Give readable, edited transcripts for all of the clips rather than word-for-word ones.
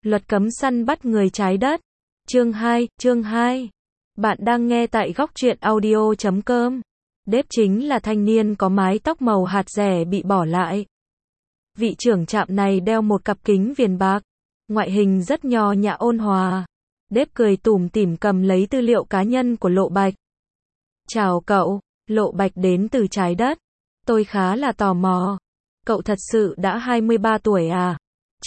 Luật cấm săn bắt người trái đất. Chương 2. Bạn đang nghe tại góc truyện audio.com. Dave chính là thanh niên có mái tóc màu hạt rẻ bị bỏ lại. Vị trưởng trạm này đeo một cặp kính viền bạc, ngoại hình rất nho nhã ôn hòa. Dave cười tủm tỉm cầm lấy tư liệu cá nhân của Lộ Bạch. Chào cậu, Lộ Bạch đến từ trái đất. Tôi khá là tò mò. Cậu thật sự đã 23 tuổi à?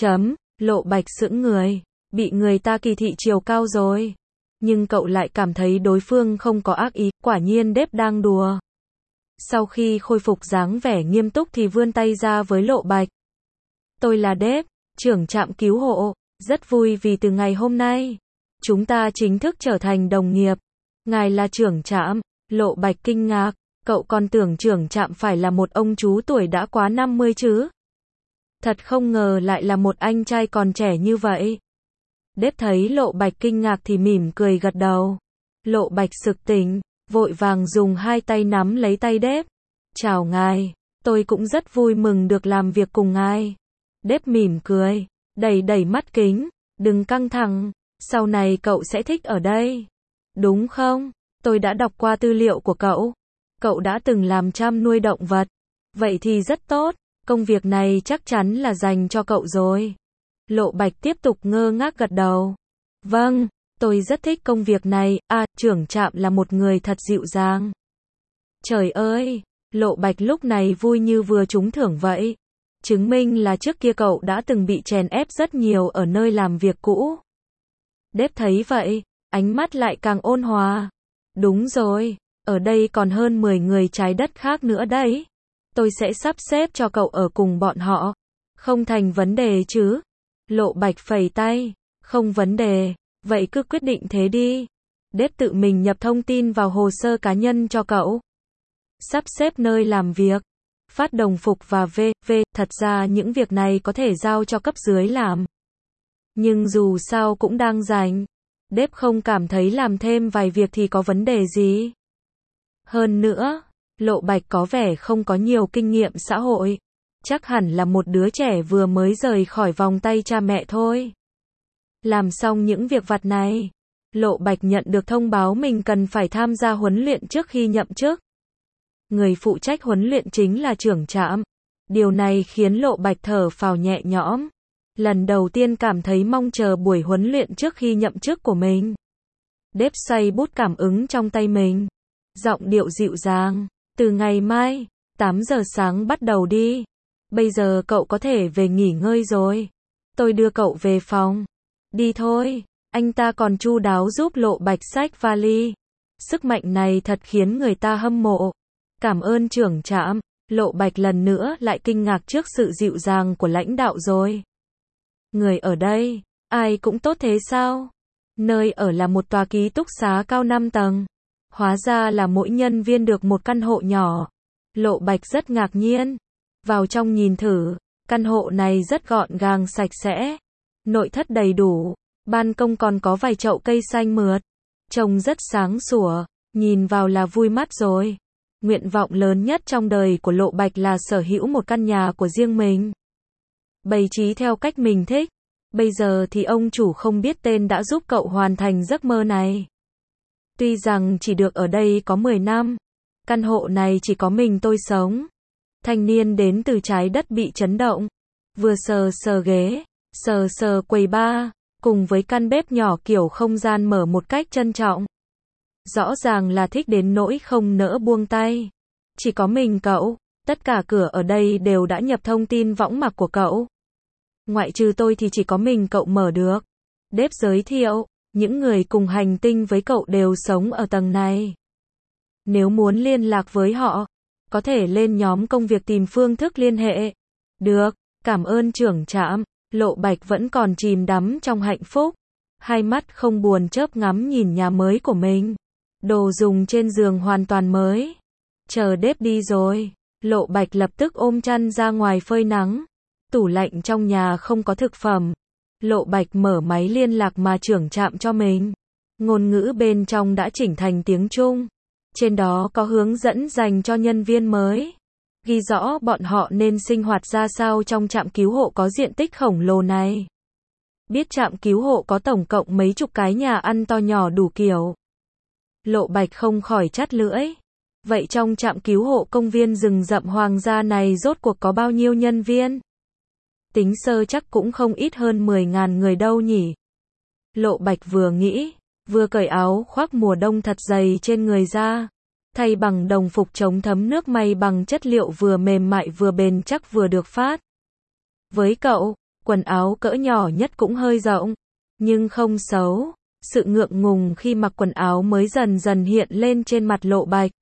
Lộ Bạch sững người. Bị người ta kỳ thị chiều cao rồi. Nhưng cậu lại cảm thấy đối phương không có ác ý, quả nhiên Dave đang đùa. Sau khi khôi phục dáng vẻ nghiêm túc thì vươn tay ra với Lộ Bạch. Tôi là Dave, trưởng trạm cứu hộ, rất vui vì từ ngày hôm nay, chúng ta chính thức trở thành đồng nghiệp. Ngài là trưởng trạm, Lộ Bạch kinh ngạc, cậu còn tưởng trưởng trạm phải là một ông chú tuổi đã quá 50 chứ. Thật không ngờ lại là một anh trai còn trẻ như vậy. Dave thấy Lộ Bạch kinh ngạc thì mỉm cười gật đầu. Lộ Bạch sực tỉnh, vội vàng dùng hai tay nắm lấy tay Dave. Chào ngài, tôi cũng rất vui mừng được làm việc cùng ngài. Dave mỉm cười, đẩy mắt kính, đừng căng thẳng, sau này cậu sẽ thích ở đây. Đúng không? Tôi đã đọc qua tư liệu của cậu. Cậu đã từng làm chăm nuôi động vật. Vậy thì rất tốt, công việc này chắc chắn là dành cho cậu rồi. Lộ Bạch tiếp tục ngơ ngác gật đầu. Vâng, tôi rất thích công việc này, trưởng trạm là một người thật dịu dàng. Trời ơi, Lộ Bạch lúc này vui như vừa trúng thưởng vậy. Chứng minh là trước kia cậu đã từng bị chèn ép rất nhiều ở nơi làm việc cũ. Dave thấy vậy, ánh mắt lại càng ôn hòa. Đúng rồi, ở đây còn hơn 10 người trái đất khác nữa đấy. Tôi sẽ sắp xếp cho cậu ở cùng bọn họ. Không thành vấn đề chứ? Lộ Bạch phẩy tay. Không vấn đề, vậy cứ quyết định thế đi. Dave tự mình nhập thông tin vào hồ sơ cá nhân cho cậu. Sắp xếp nơi làm việc, phát đồng phục và v.v. Thật ra những việc này có thể giao cho cấp dưới làm. Nhưng dù sao cũng đang rảnh. Dave không cảm thấy làm thêm vài việc thì có vấn đề gì. Hơn nữa, Lộ Bạch có vẻ không có nhiều kinh nghiệm xã hội. Chắc hẳn là một đứa trẻ vừa mới rời khỏi vòng tay cha mẹ thôi. Làm xong những việc vặt này, Lộ Bạch nhận được thông báo mình cần phải tham gia huấn luyện trước khi nhậm chức. Người phụ trách huấn luyện chính là trưởng trạm. Điều này khiến Lộ Bạch thở phào nhẹ nhõm. Lần đầu tiên cảm thấy mong chờ buổi huấn luyện trước khi nhậm chức của mình. Dave xoay bút cảm ứng trong tay mình. Giọng điệu dịu dàng. Từ ngày mai, 8 giờ sáng bắt đầu đi. Bây giờ cậu có thể về nghỉ ngơi rồi. Tôi đưa cậu về phòng. Đi thôi. Anh ta còn chu đáo giúp Lộ Bạch xách vali. Sức mạnh này thật khiến người ta hâm mộ. Cảm ơn trưởng trạm. Lộ Bạch lần nữa lại kinh ngạc trước sự dịu dàng của lãnh đạo rồi. Người ở đây, ai cũng tốt thế sao? Nơi ở là một tòa ký túc xá cao 5 tầng. Hóa ra là mỗi nhân viên được một căn hộ nhỏ. Lộ Bạch rất ngạc nhiên. Vào trong nhìn thử, căn hộ này rất gọn gàng sạch sẽ. Nội thất đầy đủ, ban công còn có vài chậu cây xanh mượt. Trông rất sáng sủa, nhìn vào là vui mắt rồi. Nguyện vọng lớn nhất trong đời của Lộ Bạch là sở hữu một căn nhà của riêng mình. Bày trí theo cách mình thích. Bây giờ thì ông chủ không biết tên đã giúp cậu hoàn thành giấc mơ này. Tuy rằng chỉ được ở đây có 10 năm, căn hộ này chỉ có mình tôi sống. Thanh niên đến từ trái đất bị chấn động. Vừa sờ ghế, sờ quầy bar, cùng với căn bếp nhỏ kiểu không gian mở một cách trân trọng. Rõ ràng là thích đến nỗi không nỡ buông tay. Chỉ có mình cậu, tất cả cửa ở đây đều đã nhập thông tin võng mạc của cậu. Ngoại trừ tôi thì chỉ có mình cậu mở được. Dave giới thiệu, những người cùng hành tinh với cậu đều sống ở tầng này. Nếu muốn liên lạc với họ, có thể lên nhóm công việc tìm phương thức liên hệ. Được, cảm ơn trưởng trạm. Lộ Bạch vẫn còn chìm đắm trong hạnh phúc. Hai mắt không buồn chớp ngắm nhìn nhà mới của mình. Đồ dùng trên giường hoàn toàn mới. Chờ Dave đi rồi, Lộ Bạch lập tức ôm chăn ra ngoài phơi nắng. Tủ lạnh trong nhà không có thực phẩm. Lộ Bạch mở máy liên lạc mà trưởng trạm cho mình. Ngôn ngữ bên trong đã chỉnh thành tiếng Trung. Trên đó có hướng dẫn dành cho nhân viên mới. Ghi rõ bọn họ nên sinh hoạt ra sao trong trạm cứu hộ có diện tích khổng lồ này. Biết trạm cứu hộ có tổng cộng mấy chục cái nhà ăn to nhỏ đủ kiểu. Lộ Bạch không khỏi chắt lưỡi. Vậy trong trạm cứu hộ công viên rừng rậm hoàng gia này rốt cuộc có bao nhiêu nhân viên? Tính sơ chắc cũng không ít hơn 10.000 người đâu nhỉ. Lộ Bạch vừa nghĩ, vừa cởi áo khoác mùa đông thật dày trên người ra, thay bằng đồng phục chống thấm nước may bằng chất liệu vừa mềm mại vừa bền chắc vừa được phát. Với cậu, quần áo cỡ nhỏ nhất cũng hơi rộng, nhưng không xấu. Sự ngượng ngùng khi mặc quần áo mới dần dần hiện lên trên mặt Lộ Bạch.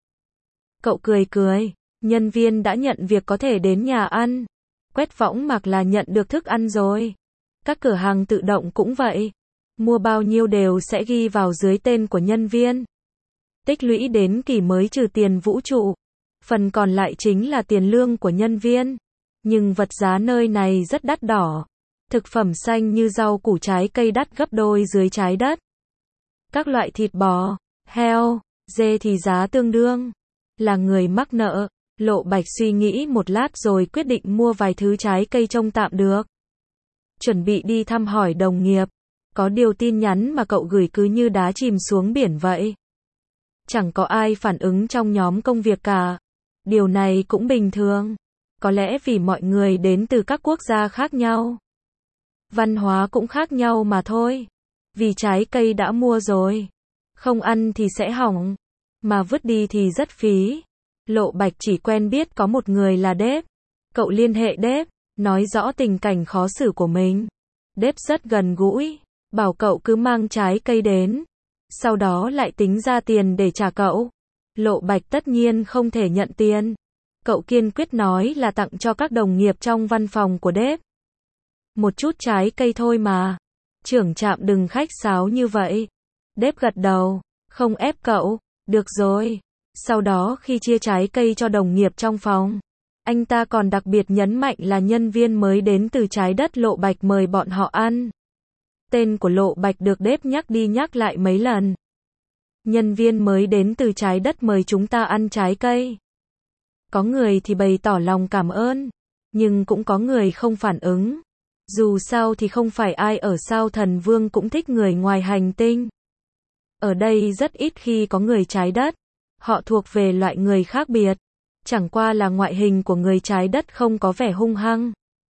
Cậu cười cười, nhân viên đã nhận việc có thể đến nhà ăn. Quét võng mạc là nhận được thức ăn rồi. Các cửa hàng tự động cũng vậy. Mua bao nhiêu đều sẽ ghi vào dưới tên của nhân viên. Tích lũy đến kỳ mới trừ tiền vũ trụ. Phần còn lại chính là tiền lương của nhân viên. Nhưng vật giá nơi này rất đắt đỏ. Thực phẩm xanh như rau củ trái cây đắt gấp đôi dưới trái đất. Các loại thịt bò, heo, dê thì giá tương đương. Là người mắc nợ, Lộ Bạch suy nghĩ một lát rồi quyết định mua vài thứ trái cây trông tạm được. Chuẩn bị đi thăm hỏi đồng nghiệp. Có điều tin nhắn mà cậu gửi cứ như đá chìm xuống biển vậy. Chẳng có ai phản ứng trong nhóm công việc cả. Điều này cũng bình thường. Có lẽ vì mọi người đến từ các quốc gia khác nhau. Văn hóa cũng khác nhau mà thôi. Vì trái cây đã mua rồi. Không ăn thì sẽ hỏng. Mà vứt đi thì rất phí. Lộ Bạch chỉ quen biết có một người là Đếp. Cậu liên hệ Đếp, nói rõ tình cảnh khó xử của mình. Đếp rất gần gũi, bảo cậu cứ mang trái cây đến. Sau đó lại tính ra tiền để trả cậu. Lộ Bạch tất nhiên không thể nhận tiền. Cậu kiên quyết nói là tặng cho các đồng nghiệp trong văn phòng của Đếp. Một chút trái cây thôi mà. Trưởng trạm đừng khách sáo như vậy. Đếp gật đầu, không ép cậu, được rồi. Sau đó khi chia trái cây cho đồng nghiệp trong phòng, anh ta còn đặc biệt nhấn mạnh là nhân viên mới đến từ trái đất Lộ Bạch mời bọn họ ăn. Tên của Lộ Bạch được Đếp nhắc đi nhắc lại mấy lần. Nhân viên mới đến từ trái đất mời chúng ta ăn trái cây. Có người thì bày tỏ lòng cảm ơn, nhưng cũng có người không phản ứng. Dù sao thì không phải ai ở sao Thần Vương cũng thích người ngoài hành tinh. Ở đây rất ít khi có người trái đất. Họ thuộc về loại người khác biệt. Chẳng qua là ngoại hình của người trái đất không có vẻ hung hăng.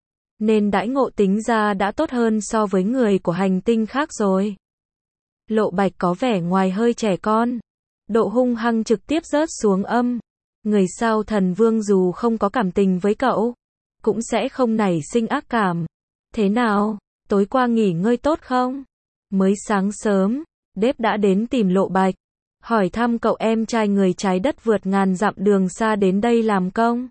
Nên đãi ngộ tính ra đã tốt hơn so với người của hành tinh khác rồi. Lộ Bạch có vẻ ngoài hơi trẻ con. Độ hung hăng trực tiếp rớt xuống âm. Người sao Thần Vương dù không có cảm tình với cậu, cũng sẽ không nảy sinh ác cảm. Thế nào, tối qua nghỉ ngơi tốt không? Mới sáng sớm, Đếp đã đến tìm Lộ Bạch. Hỏi thăm cậu em trai người trái đất vượt ngàn dặm đường xa đến đây làm công.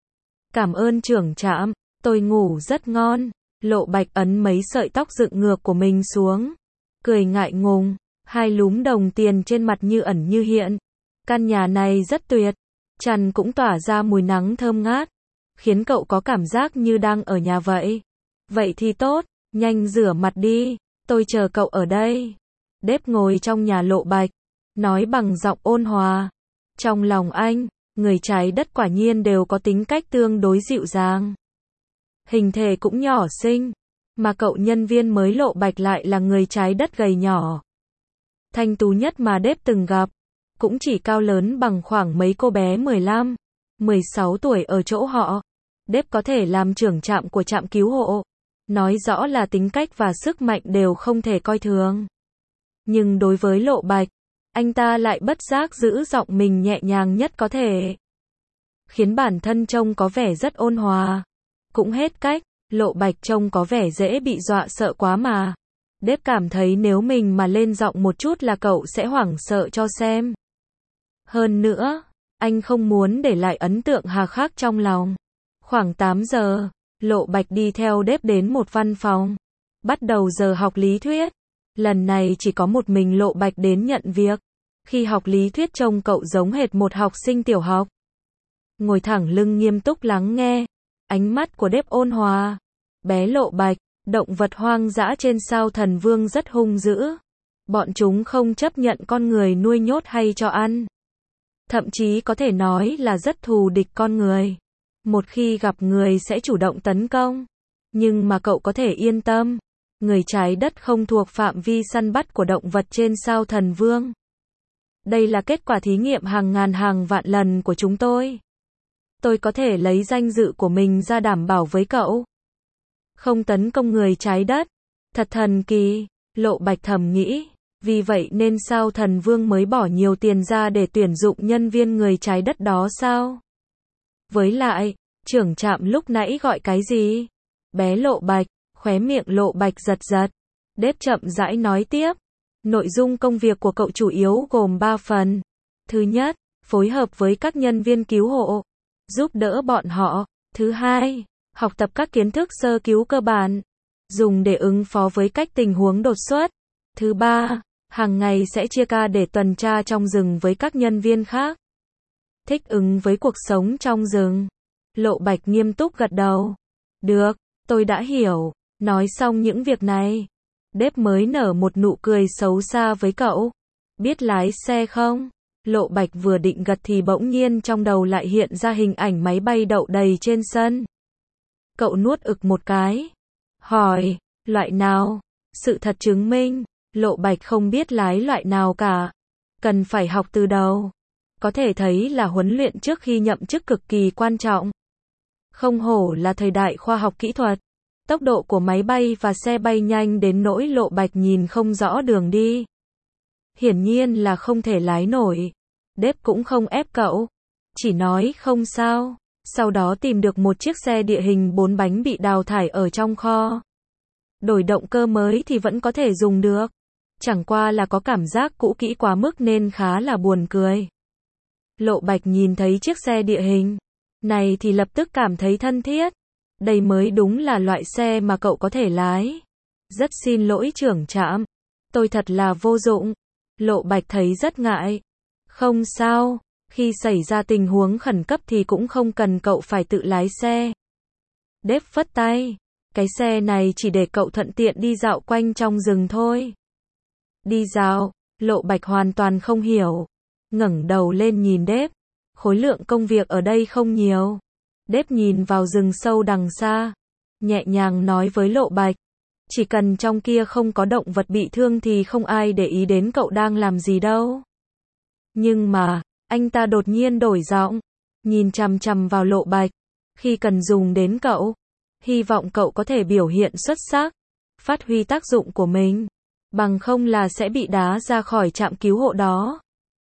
Cảm ơn trưởng trạm, tôi ngủ rất ngon. Lộ Bạch ấn mấy sợi tóc dựng ngược của mình xuống. Cười ngại ngùng, hai lúm đồng tiền trên mặt như ẩn như hiện. Căn nhà này rất tuyệt. Trần cũng tỏa ra mùi nắng thơm ngát. Khiến cậu có cảm giác như đang ở nhà vậy. Vậy thì tốt, nhanh rửa mặt đi. Tôi chờ cậu ở đây. Đếp ngồi trong nhà Lộ Bạch. Nói bằng giọng ôn hòa. Trong lòng anh, người trái đất quả nhiên đều có tính cách tương đối dịu dàng. Hình thể cũng nhỏ xinh. Mà cậu nhân viên mới Lộ Bạch lại là người trái đất gầy nhỏ. Thanh tú nhất mà Đếp từng gặp. Cũng chỉ cao lớn bằng khoảng mấy cô bé 15, 16 tuổi ở chỗ họ. Đếp có thể làm trưởng trạm của trạm cứu hộ. Nói rõ là tính cách và sức mạnh đều không thể coi thường. Nhưng đối với Lộ Bạch, anh ta lại bất giác giữ giọng mình nhẹ nhàng nhất có thể. Khiến bản thân trông có vẻ rất ôn hòa. Cũng hết cách, Lộ Bạch trông có vẻ dễ bị dọa sợ quá mà. Đếp cảm thấy nếu mình mà lên giọng một chút là cậu sẽ hoảng sợ cho xem. Hơn nữa, anh không muốn để lại ấn tượng hà khắc trong lòng. Khoảng 8 giờ, Lộ Bạch đi theo Đếp đến một văn phòng. Bắt đầu giờ học lý thuyết. Lần này chỉ có một mình Lộ Bạch đến nhận việc. Khi học lý thuyết trông cậu giống hệt một học sinh tiểu học. Ngồi thẳng lưng nghiêm túc lắng nghe. Ánh mắt của Đếp ôn hòa. Bé Lộ Bạch, động vật hoang dã trên sao Thần Vương rất hung dữ. Bọn chúng không chấp nhận con người nuôi nhốt hay cho ăn. Thậm chí có thể nói là rất thù địch con người. Một khi gặp người sẽ chủ động tấn công. Nhưng mà cậu có thể yên tâm. người trái đất không thuộc phạm vi săn bắt của động vật trên sao Thần Vương. Đây là kết quả thí nghiệm hàng ngàn hàng vạn lần của chúng tôi. Tôi có thể lấy danh dự của mình ra đảm bảo với cậu. Không tấn công người trái đất. Thật thần kỳ, Lộ Bạch thầm nghĩ. Vì vậy nên sao Thần Vương mới bỏ nhiều tiền ra để tuyển dụng nhân viên người trái đất đó sao? Với lại, trưởng trạm lúc nãy gọi cái gì? Bé Lộ Bạch, khóe miệng Lộ Bạch giật giật. Đếp chậm rãi nói tiếp. Nội dung công việc của cậu chủ yếu gồm 3 phần. Thứ nhất, phối hợp với các nhân viên cứu hộ, giúp đỡ bọn họ. Thứ hai, học tập các kiến thức sơ cứu cơ bản, dùng để ứng phó với các tình huống đột xuất. Thứ ba, hàng ngày sẽ chia ca để tuần tra trong rừng với các nhân viên khác. Thích ứng với cuộc sống trong rừng. Lộ Bạch nghiêm túc gật đầu. Được, tôi đã hiểu. Nói xong những việc này, Đếp mới nở một nụ cười xấu xa với cậu. Biết lái xe không? Lộ Bạch vừa định gật thì bỗng nhiên trong đầu lại hiện ra hình ảnh máy bay đậu đầy trên sân. Cậu nuốt ực một cái. Hỏi, loại nào? Sự thật chứng minh, Lộ Bạch không biết lái loại nào cả. Cần phải học từ đầu. Có thể thấy là huấn luyện trước khi nhậm chức cực kỳ quan trọng. Không hổ là thời đại khoa học kỹ thuật. Tốc độ của máy bay và xe bay nhanh đến nỗi Lộ Bạch nhìn không rõ đường đi. Hiển nhiên là không thể lái nổi. Đếp cũng không ép cậu. Chỉ nói không sao. Sau đó tìm được một chiếc xe địa hình 4 bánh bị đào thải ở trong kho. Đổi động cơ mới thì vẫn có thể dùng được. Chẳng qua là có cảm giác cũ kỹ quá mức nên khá là buồn cười. Lộ Bạch nhìn thấy chiếc xe địa hình này thì lập tức cảm thấy thân thiết. Đây mới đúng là loại xe mà cậu có thể lái. Rất xin lỗi trưởng trạm. Tôi thật là vô dụng. Lộ Bạch thấy rất ngại. Không sao, khi xảy ra tình huống khẩn cấp thì cũng không cần cậu phải tự lái xe. Đếp phất tay. Cái xe này chỉ để cậu thuận tiện đi dạo quanh trong rừng thôi. Đi dạo, Lộ Bạch hoàn toàn không hiểu. Ngẩng đầu lên nhìn Đếp. Khối lượng công việc ở đây không nhiều. Đếp nhìn vào rừng sâu đằng xa. Nhẹ nhàng nói với Lộ Bạch. Chỉ cần trong kia không có động vật bị thương thì không ai để ý đến cậu đang làm gì đâu. Nhưng mà, anh ta đột nhiên đổi giọng. Nhìn chằm chằm vào Lộ Bạch. Khi cần dùng đến cậu, hy vọng cậu có thể biểu hiện xuất sắc. Phát huy tác dụng của mình. Bằng không là sẽ bị đá ra khỏi trạm cứu hộ đó.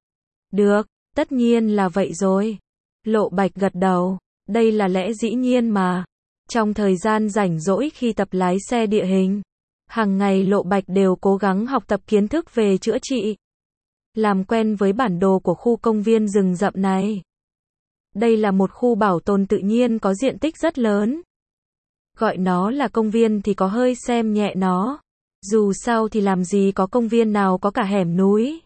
Được, tất nhiên là vậy rồi. Lộ Bạch gật đầu. Đây là lẽ dĩ nhiên mà. Trong thời gian rảnh rỗi khi tập lái xe địa hình, hàng ngày Lộ Bạch đều cố gắng học tập kiến thức về chữa trị. Làm quen với bản đồ của khu công viên rừng rậm này. Đây là một khu bảo tồn tự nhiên có diện tích rất lớn. Gọi nó là công viên thì có hơi xem nhẹ nó. Dù sao thì làm gì có công viên nào có cả hẻm núi,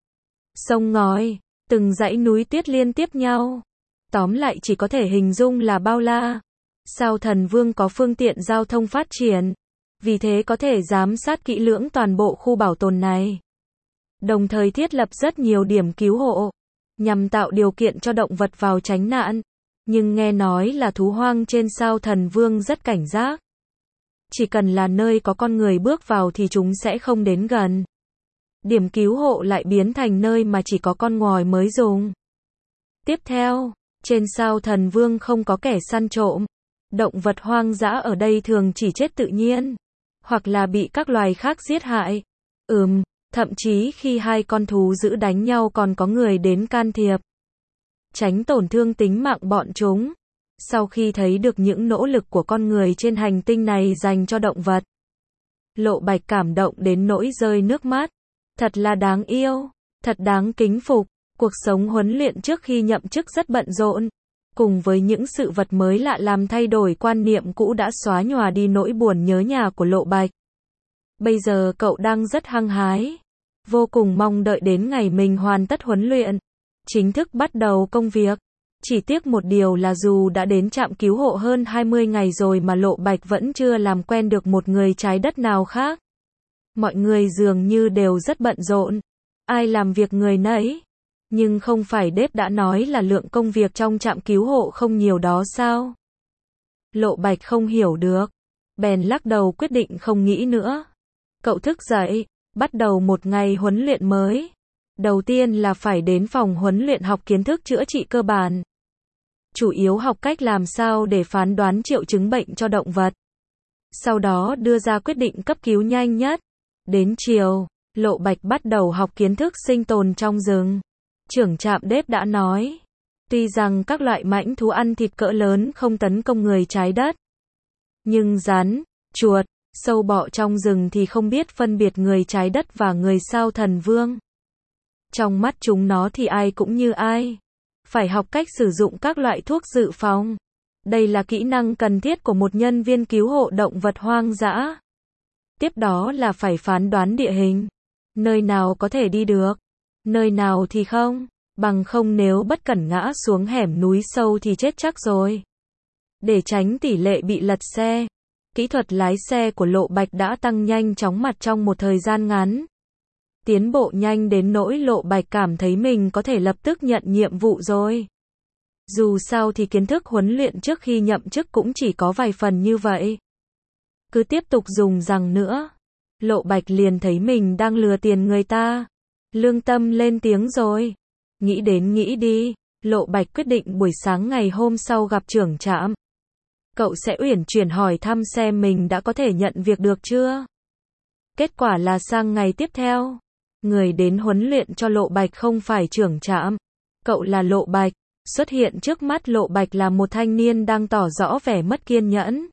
sông ngòi, từng dãy núi tuyết liên tiếp nhau. Tóm lại chỉ có thể hình dung là bao la. Sao Thần Vương có phương tiện giao thông phát triển, vì thế có thể giám sát kỹ lưỡng toàn bộ khu bảo tồn này. Đồng thời thiết lập rất nhiều điểm cứu hộ, nhằm tạo điều kiện cho động vật vào tránh nạn. Nhưng nghe nói là thú hoang trên sao Thần Vương rất cảnh giác. Chỉ cần là nơi có con người bước vào thì chúng sẽ không đến gần. Điểm cứu hộ lại biến thành nơi mà chỉ có con ngòi mới dùng. Tiếp theo, trên sao Thần Vương không có kẻ săn trộm. Động vật hoang dã ở đây thường chỉ chết tự nhiên, hoặc là bị các loài khác giết hại. Thậm chí khi hai con thú dữ đánh nhau còn có người đến can thiệp, tránh tổn thương tính mạng bọn chúng. Sau khi thấy được những nỗ lực của con người trên hành tinh này dành cho động vật, Lộ Bạch cảm động đến nỗi rơi nước mắt. Thật là đáng yêu, thật đáng kính phục. Cuộc sống huấn luyện trước khi nhậm chức rất bận rộn. Cùng với những sự vật mới lạ làm thay đổi quan niệm cũ đã xóa nhòa đi nỗi buồn nhớ nhà của Lộ Bạch. Bây giờ cậu đang rất hăng hái, vô cùng mong đợi đến ngày mình hoàn tất huấn luyện, chính thức bắt đầu công việc. Chỉ tiếc một điều là dù đã đến trạm cứu hộ hơn 20 ngày rồi mà Lộ Bạch vẫn chưa làm quen được một người trái đất nào khác. Mọi người dường như đều rất bận rộn, ai làm việc người nấy. Nhưng không phải Đếp đã nói là lượng công việc trong trạm cứu hộ không nhiều đó sao? Lộ Bạch không hiểu được. bèn lắc đầu quyết định không nghĩ nữa. Cậu thức dậy, bắt đầu một ngày huấn luyện mới. Đầu tiên là phải đến phòng huấn luyện học kiến thức chữa trị cơ bản. Chủ yếu học cách làm sao để phán đoán triệu chứng bệnh cho động vật. Sau đó đưa ra quyết định cấp cứu nhanh nhất. Đến chiều, Lộ Bạch bắt đầu học kiến thức sinh tồn trong rừng. Trưởng trạm đếp đã nói, tuy rằng các loại mãnh thú ăn thịt cỡ lớn không tấn công người trái đất, nhưng rắn, chuột, sâu bọ trong rừng thì không biết phân biệt người trái đất và người sao Thần Vương. Trong mắt chúng nó thì ai cũng như ai. Phải học cách sử dụng các loại thuốc dự phòng. Đây là kỹ năng cần thiết của một nhân viên cứu hộ động vật hoang dã. Tiếp đó là phải phán đoán địa hình. Nơi nào có thể đi được, nơi nào thì không, bằng không nếu bất cẩn ngã xuống hẻm núi sâu thì chết chắc rồi. Để tránh tỷ lệ bị lật xe, kỹ thuật lái xe của Lộ Bạch đã tăng nhanh chóng mặt trong một thời gian ngắn. Tiến bộ nhanh đến nỗi Lộ Bạch cảm thấy mình có thể lập tức nhận nhiệm vụ rồi. Dù sao thì kiến thức huấn luyện trước khi nhậm chức cũng chỉ có vài phần như vậy. Cứ tiếp tục dùng rằng nữa, Lộ Bạch liền thấy mình đang lừa tiền người ta. Lương tâm lên tiếng rồi. Nghĩ đến nghĩ đi, Lộ Bạch quyết định buổi sáng ngày hôm sau gặp trưởng trạm. Cậu sẽ uyển chuyển hỏi thăm xem mình đã có thể nhận việc được chưa. Kết quả là sang ngày tiếp theo, người đến huấn luyện cho Lộ Bạch không phải trưởng trạm. Cậu là Lộ Bạch. Xuất hiện trước mắt Lộ Bạch là một thanh niên đang tỏ rõ vẻ mất kiên nhẫn.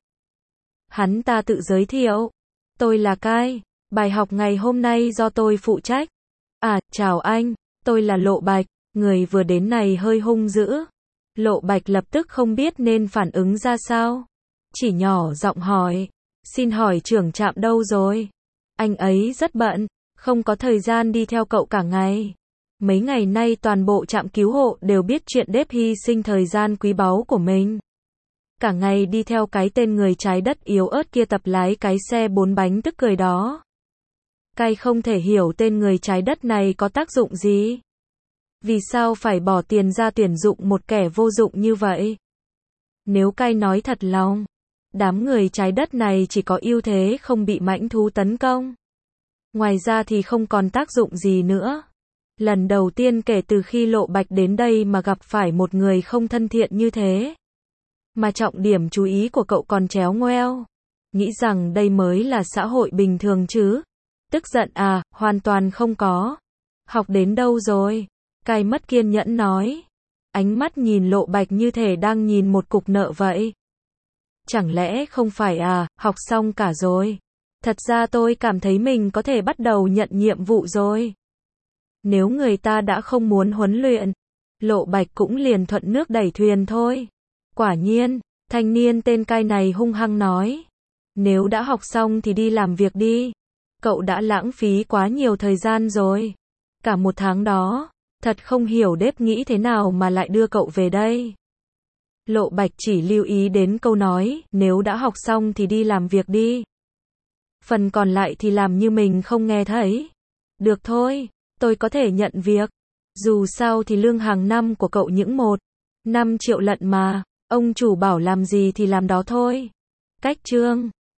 Hắn ta tự giới thiệu. Tôi là Cai, bài học ngày hôm nay do tôi phụ trách. À, chào anh, tôi là Lộ Bạch. Người vừa đến này hơi hung dữ. Lộ Bạch lập tức không biết nên phản ứng ra sao. Chỉ nhỏ giọng hỏi. Xin hỏi trưởng trạm đâu rồi? Anh ấy rất bận, không có thời gian đi theo cậu cả ngày. Mấy ngày nay toàn bộ trạm cứu hộ đều biết chuyện đếp hy sinh thời gian quý báu của mình. Cả ngày đi theo cái tên người trái đất yếu ớt kia tập lái cái xe 4 bánh tức cười đó. Cai không thể hiểu tên người trái đất này có tác dụng gì. Vì sao phải bỏ tiền ra tuyển dụng một kẻ vô dụng như vậy? Nếu Cai nói thật lòng, đám người trái đất này chỉ có ưu thế không bị mãnh thú tấn công. Ngoài ra thì không còn tác dụng gì nữa. Lần đầu tiên kể từ khi Lộ Bạch đến đây mà gặp phải một người không thân thiện như thế. Mà trọng điểm chú ý của cậu còn chéo ngoeo. Nghĩ rằng đây mới là xã hội bình thường chứ. Tức giận à, hoàn toàn không có. Học đến đâu rồi? Cai mất kiên nhẫn nói. Ánh mắt nhìn Lộ Bạch như thể đang nhìn một cục nợ vậy. Chẳng lẽ không phải à, học xong cả rồi. Thật ra tôi cảm thấy mình có thể bắt đầu nhận nhiệm vụ rồi. Nếu người ta đã không muốn huấn luyện, Lộ Bạch cũng liền thuận nước đẩy thuyền thôi. Quả nhiên, thanh niên tên Cai này hung hăng nói. Nếu đã học xong thì đi làm việc đi. Cậu đã lãng phí quá nhiều thời gian rồi. Cả một tháng đó, thật không hiểu đếp nghĩ thế nào mà lại đưa cậu về đây. Lộ Bạch chỉ lưu ý đến câu nói, nếu đã học xong thì đi làm việc đi. Phần còn lại thì làm như mình không nghe thấy. Được thôi, tôi có thể nhận việc. Dù sao thì lương hàng năm của cậu những 1,5 triệu lận mà. Ông chủ bảo làm gì thì làm đó thôi. Cách chương